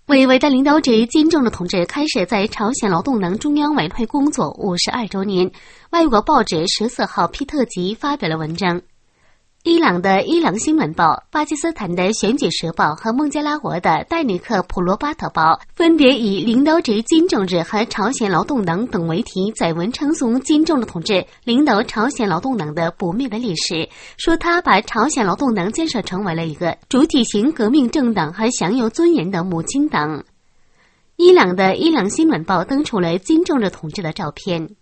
为伟大领导者金正日同志开始在朝鲜劳动党中央委员会工作52周年，外国报纸14号批特辑发表了文章。伊朗的《伊朗新闻报》、巴基斯坦的《选举时报》和孟加拉国的《戴尼克普罗巴特报》分别以领导者金正日和朝鲜劳动党等为题，载文称颂金正日同志领导朝鲜劳动党的不灭的历史，说他把朝鲜劳动党建设成为了一个主体型革命政党和享有尊严的母亲党。伊朗的《伊朗新闻报》登出了金正日同志的照片。